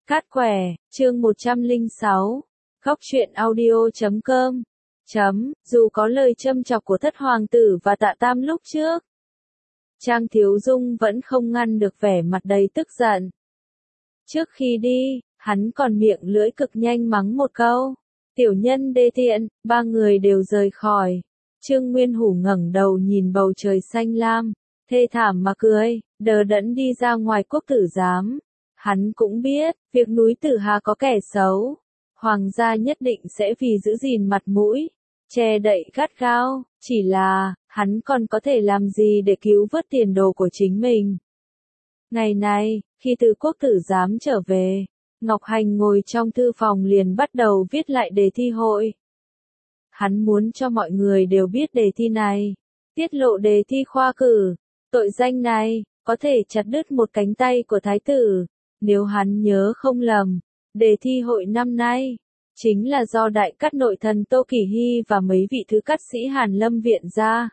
Cát quẻ, chương 106. Góc truyện audio.com. Dù có lời châm chọc của thất hoàng tử và Tạ Tam lúc trước, Trang Thiếu Dung vẫn không ngăn được vẻ mặt đầy tức giận. Trước khi đi, hắn còn miệng lưỡi cực nhanh mắng một câu. Tiểu nhân đê tiện, ba người đều rời khỏi. Trương Nguyên Hủ ngẩng đầu nhìn bầu trời xanh lam, thê thảm mà cười, đờ đẫn đi ra ngoài quốc tử giám. Hắn cũng biết, việc núi Tử Hà có kẻ xấu, hoàng gia nhất định sẽ vì giữ gìn mặt mũi, che đậy gắt gao, chỉ là, hắn còn có thể làm gì để cứu vớt tiền đồ của chính mình. Ngày này, khi từ quốc tử giám trở về, Ngọc Hành ngồi trong thư phòng liền bắt đầu viết lại đề thi hội. Hắn muốn cho mọi người đều biết đề thi này, tiết lộ đề thi khoa cử, tội danh này, có thể chặt đứt một cánh tay của thái tử. Nếu hắn nhớ không lầm, đề thi hội năm nay, chính là do đại cát nội thần Tô Kỳ Hy và mấy vị thứ cát sĩ Hàn Lâm viện ra.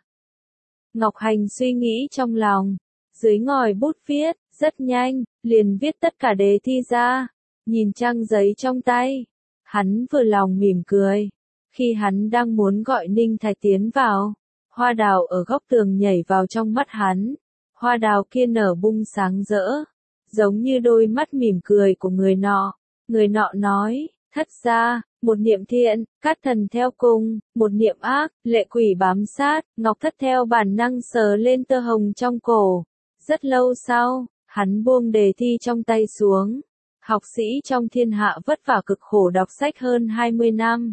Ngọc Hành suy nghĩ trong lòng, dưới ngòi bút viết, rất nhanh, liền viết tất cả đề thi ra, nhìn trang giấy trong tay. Hắn vừa lòng mỉm cười, khi hắn đang muốn gọi Ninh Thạch tiến vào, hoa đào ở góc tường nhảy vào trong mắt hắn, hoa đào kia nở bung sáng rỡ, giống như đôi mắt mỉm cười của người nọ. Người nọ nói, thất gia, một niệm thiện, cát thần theo cung, một niệm ác, lệ quỷ bám sát. Ngọc Thất theo bản năng sờ lên tơ hồng trong cổ. Rất lâu sau, hắn buông đề thi trong tay xuống. Học sĩ trong thiên hạ vất vả cực khổ đọc sách hơn 20 năm.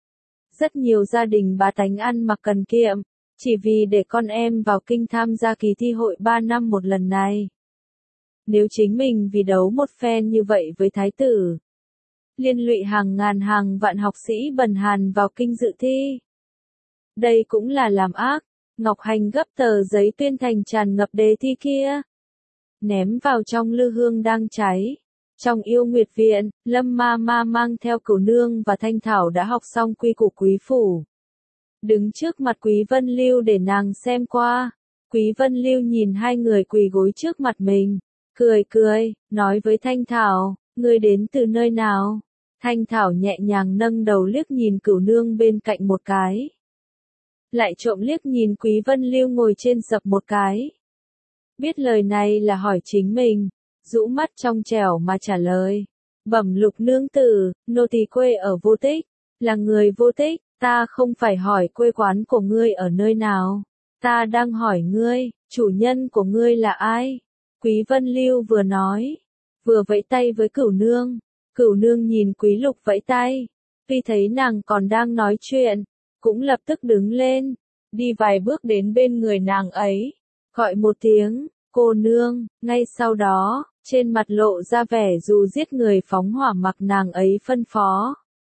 Rất nhiều gia đình bá tánh ăn mặc cần kiệm, chỉ vì để con em vào kinh tham gia kỳ thi hội 3 năm một lần này. Nếu chính mình vì đấu một phen như vậy với thái tử, liên lụy hàng ngàn hàng vạn học sĩ bần hàn vào kinh dự thi, đây cũng là làm ác. Ngọc Hành gấp tờ giấy tuyên thành tràn ngập đề thi kia, ném vào trong lư hương đang cháy. Trong Yêu Nguyệt viện, Lâm Ma Ma mang theo Cửu Nương và Thanh Thảo đã học xong quy củ quý phủ, đứng trước mặt Quý Vân Lưu để nàng xem qua. Quý Vân Lưu nhìn hai người quỳ gối trước mặt mình, cười cười, nói với Thanh Thảo, ngươi đến từ nơi nào? Thanh Thảo nhẹ nhàng nâng đầu liếc nhìn Cửu Nương bên cạnh một cái, lại trộm liếc nhìn Quý Vân Lưu ngồi trên sập một cái. Biết lời này là hỏi chính mình, rũ mắt trong trẻo mà trả lời, bẩm Lục nương tử, nô tỳ quê ở Vô Tích, là người Vô Tích. Ta không phải hỏi quê quán của ngươi ở nơi nào, ta đang hỏi ngươi, chủ nhân của ngươi là ai? Quý Vân Lưu vừa nói, vừa vẫy tay với Cửu Nương. Cửu Nương nhìn Quý Lục vẫy tay, tuy thấy nàng còn đang nói chuyện, cũng lập tức đứng lên, đi vài bước đến bên người nàng ấy, gọi một tiếng, cô nương. Ngay sau đó, trên mặt lộ ra vẻ dù giết người phóng hỏa mặc nàng ấy phân phó.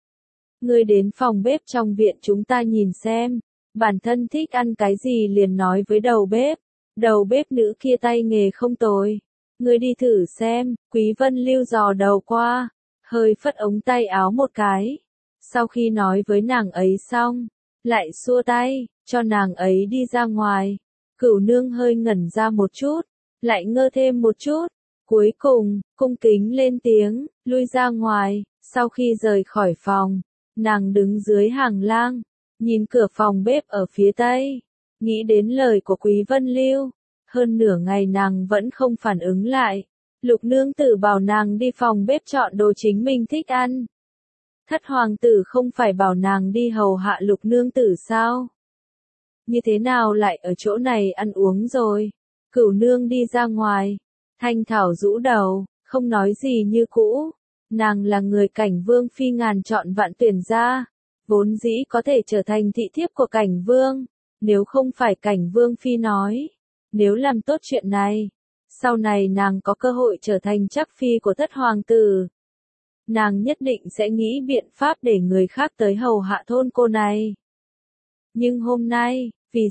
Ngươi đến phòng bếp trong viện chúng ta nhìn xem, bản thân thích ăn cái gì liền nói với đầu bếp. Đầu bếp nữ kia tay nghề không tồi, ngươi đi thử xem. Quý Vân Lưu dò đầu qua, hơi phất ống tay áo một cái. Sau khi nói với nàng ấy xong, lại xua tay, cho nàng ấy đi ra ngoài. Cửu Nương hơi ngẩn ra một chút, lại ngơ thêm một chút, cuối cùng, cung kính lên tiếng, lui ra ngoài. Sau khi rời khỏi phòng, nàng đứng dưới hàng lang, nhìn cửa phòng bếp ở phía tây, nghĩ đến lời của Quý Vân Lưu. Hơn nửa ngày nàng vẫn không phản ứng lại. Lục nương tử bảo nàng đi phòng bếp chọn đồ chính mình thích ăn. Thất hoàng tử không phải bảo nàng đi hầu hạ lục nương tử sao? Như thế nào lại ở chỗ này ăn uống rồi? Cửu Nương đi ra ngoài, Thanh Thảo rũ đầu, không nói gì như cũ. Nàng là người Cảnh Vương phi ngàn chọn vạn tuyển ra, vốn dĩ có thể trở thành thị thiếp của Cảnh Vương, nếu không phải Cảnh Vương phi nói, nếu làm tốt chuyện này, sau này nàng có cơ hội trở thành chắc phi của thất hoàng tử. Nàng nhất định sẽ nghĩ biện pháp để người khác tới hầu hạ thôn cô này. Nhưng hôm nay, vì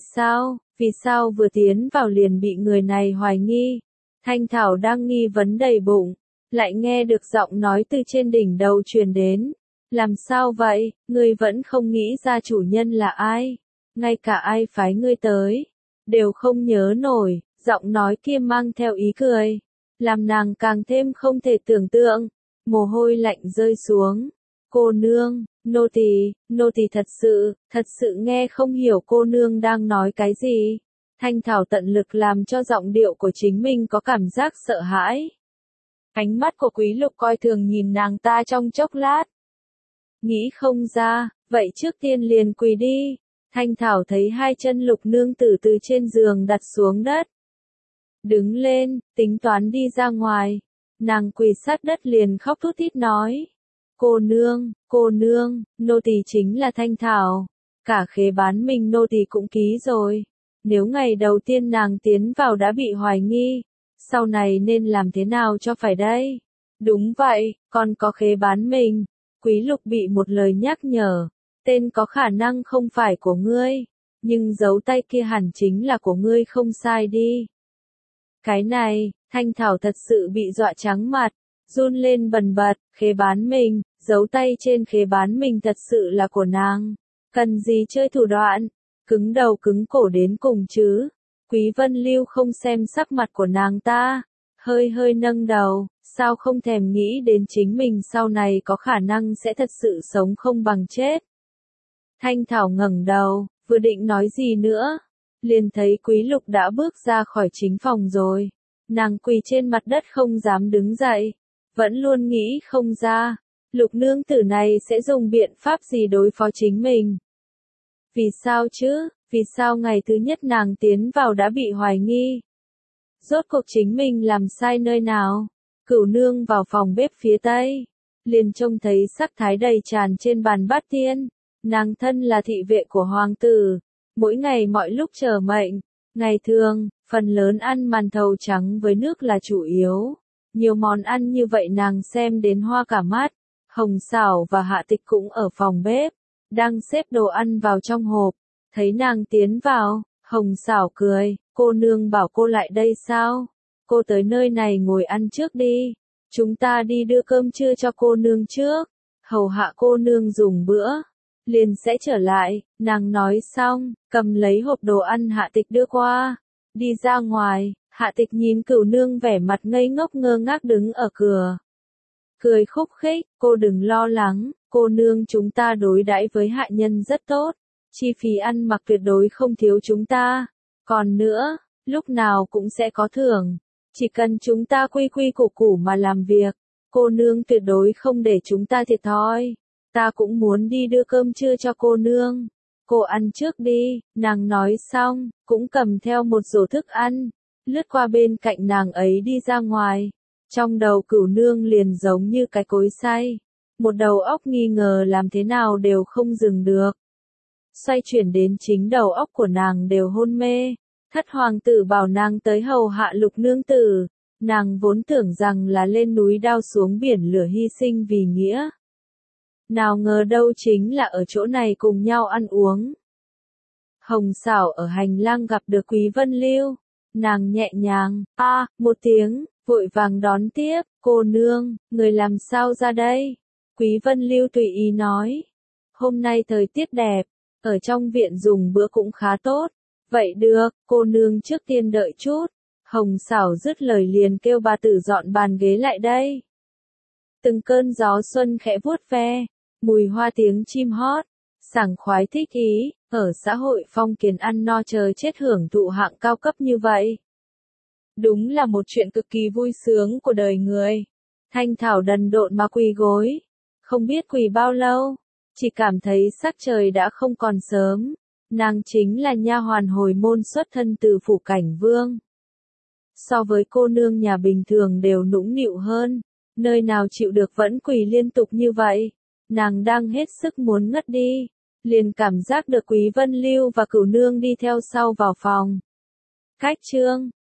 sao vừa tiến vào liền bị người này hoài nghi? Thanh Thảo đang nghi vấn đầy bụng, lại nghe được giọng nói từ trên đỉnh đầu truyền đến. Làm sao vậy, ngươi vẫn không nghĩ ra chủ nhân là ai? Ngay cả ai phái ngươi tới, đều không nhớ nổi. Giọng nói kia mang theo ý cười, làm nàng càng thêm không thể tưởng tượng. mồ hôi lạnh rơi xuống. Cô nương, nô tỳ thật sự nghe không hiểu cô nương đang nói cái gì. Thanh Thảo tận lực làm cho giọng điệu của chính mình có cảm giác sợ hãi. Ánh mắt của Quý Lục coi thường nhìn nàng ta trong chốc lát. Nghĩ không ra, vậy trước tiên liền quỳ đi. Thanh Thảo thấy hai chân Lục nương tử từ trên giường đặt xuống đất. Đứng lên, tính toán đi ra ngoài. Nàng quỳ sát đất liền khóc thút thít nói. Cô nương, nô tỳ chính là Thanh Thảo. Cả khế bán mình nô tỳ cũng ký rồi. Nếu ngày đầu tiên nàng tiến vào đã bị hoài nghi, sau này nên làm thế nào cho phải đây? Đúng vậy, còn có khế bán mình. Quý Lục bị một lời nhắc nhở. Tên có khả năng không phải của ngươi, nhưng dấu tay kia hẳn chính là của ngươi không sai đi. Cái này, Thanh Thảo thật sự bị dọa trắng mặt, run lên bần bật, khế bán mình, dấu tay trên khế bán mình thật sự là của nàng. Cần gì chơi thủ đoạn, cứng đầu cứng cổ đến cùng chứ. Quý Vân Lưu không xem sắc mặt của nàng ta, hơi nâng đầu, sao không thèm nghĩ đến chính mình sau này có khả năng sẽ thật sự sống không bằng chết. Thanh Thảo ngẩng đầu, vừa định nói gì nữa, liền thấy Quý Lục đã bước ra khỏi chính phòng rồi. Nàng quỳ trên mặt đất không dám đứng dậy, vẫn luôn nghĩ không ra, Lục nương tử này sẽ dùng biện pháp gì đối phó chính mình. Vì sao chứ, vì sao ngày thứ nhất nàng tiến vào đã bị hoài nghi? Rốt cuộc chính mình làm sai nơi nào? Cửu nương vào phòng bếp phía tây, liền trông thấy sắc thái đầy tràn trên bàn bát tiên. Nàng thân là thị vệ của hoàng tử, mỗi ngày mọi lúc chờ mệnh. Ngày thường, phần lớn ăn màn thầu trắng với nước là chủ yếu. Nhiều món ăn như vậy nàng xem đến hoa cả mắt. Hồng Xảo và Hạ Tịch cũng ở phòng bếp, đang xếp đồ ăn vào trong hộp. Thấy nàng tiến vào, Hồng Xảo cười, cô nương bảo cô lại đây sao? Cô tới nơi này ngồi ăn trước đi. Chúng ta đi đưa cơm trưa cho cô nương trước. Hầu hạ cô nương dùng bữa. Liền sẽ trở lại, nàng nói xong, cầm lấy hộp đồ ăn Hạ Tịch đưa qua. Đi ra ngoài, Hạ Tịch nhìn Cửu nương vẻ mặt ngây ngốc ngơ ngác đứng ở cửa. Cười khúc khích, cô đừng lo lắng, cô nương chúng ta đối đãi với hạ nhân rất tốt. Chi phí ăn mặc tuyệt đối không thiếu chúng ta. Còn nữa, lúc nào cũng sẽ có thưởng. Chỉ cần chúng ta quy quy củ củ mà làm việc, cô nương tuyệt đối không để chúng ta thiệt thòi. Ta cũng muốn đi đưa cơm trưa cho cô nương. Cô ăn trước đi, nàng nói xong, cũng cầm theo một rổ thức ăn, lướt qua bên cạnh nàng ấy đi ra ngoài. Trong đầu Cửu nương liền giống như cái cối xay. Một đầu óc nghi ngờ làm thế nào đều không dừng được. Xoay chuyển đến chính đầu óc của nàng đều hôn mê. Thất hoàng tử bảo nàng tới hầu hạ Lục nương tử. Nàng vốn tưởng rằng là lên núi đao xuống biển lửa hy sinh vì nghĩa. Nào ngờ đâu chính là ở chỗ này cùng nhau ăn uống. Hồng Xảo ở hành lang gặp được Quý Vân Lưu. Nàng nhẹ nhàng, một tiếng, vội vàng đón tiếp, cô nương, người làm sao ra đây? Quý Vân Lưu tùy ý nói. Hôm nay thời tiết đẹp, ở trong viện dùng bữa cũng khá tốt. Vậy được, cô nương trước tiên đợi chút. Hồng Xảo dứt lời liền kêu bà tử dọn bàn ghế lại đây. Từng cơn gió xuân khẽ vuốt ve, mùi hoa tiếng chim hót, sảng khoái thích ý, ở xã hội phong kiến ăn no chờ chết hưởng thụ hạng cao cấp như vậy. Đúng là một chuyện cực kỳ vui sướng của đời người. Thanh Thảo đần độn mà quỳ gối, không biết quỳ bao lâu, chỉ cảm thấy sắc trời đã không còn sớm. Nàng chính là nha hoàn hồi môn xuất thân từ phủ Cảnh Vương. So với cô nương nhà bình thường đều nũng nịu hơn, nơi nào chịu được vẫn quỳ liên tục như vậy. Nàng đang hết sức muốn ngất đi, liền cảm giác được Quý Vân Lưu và Cửu nương đi theo sau vào phòng. Cách chương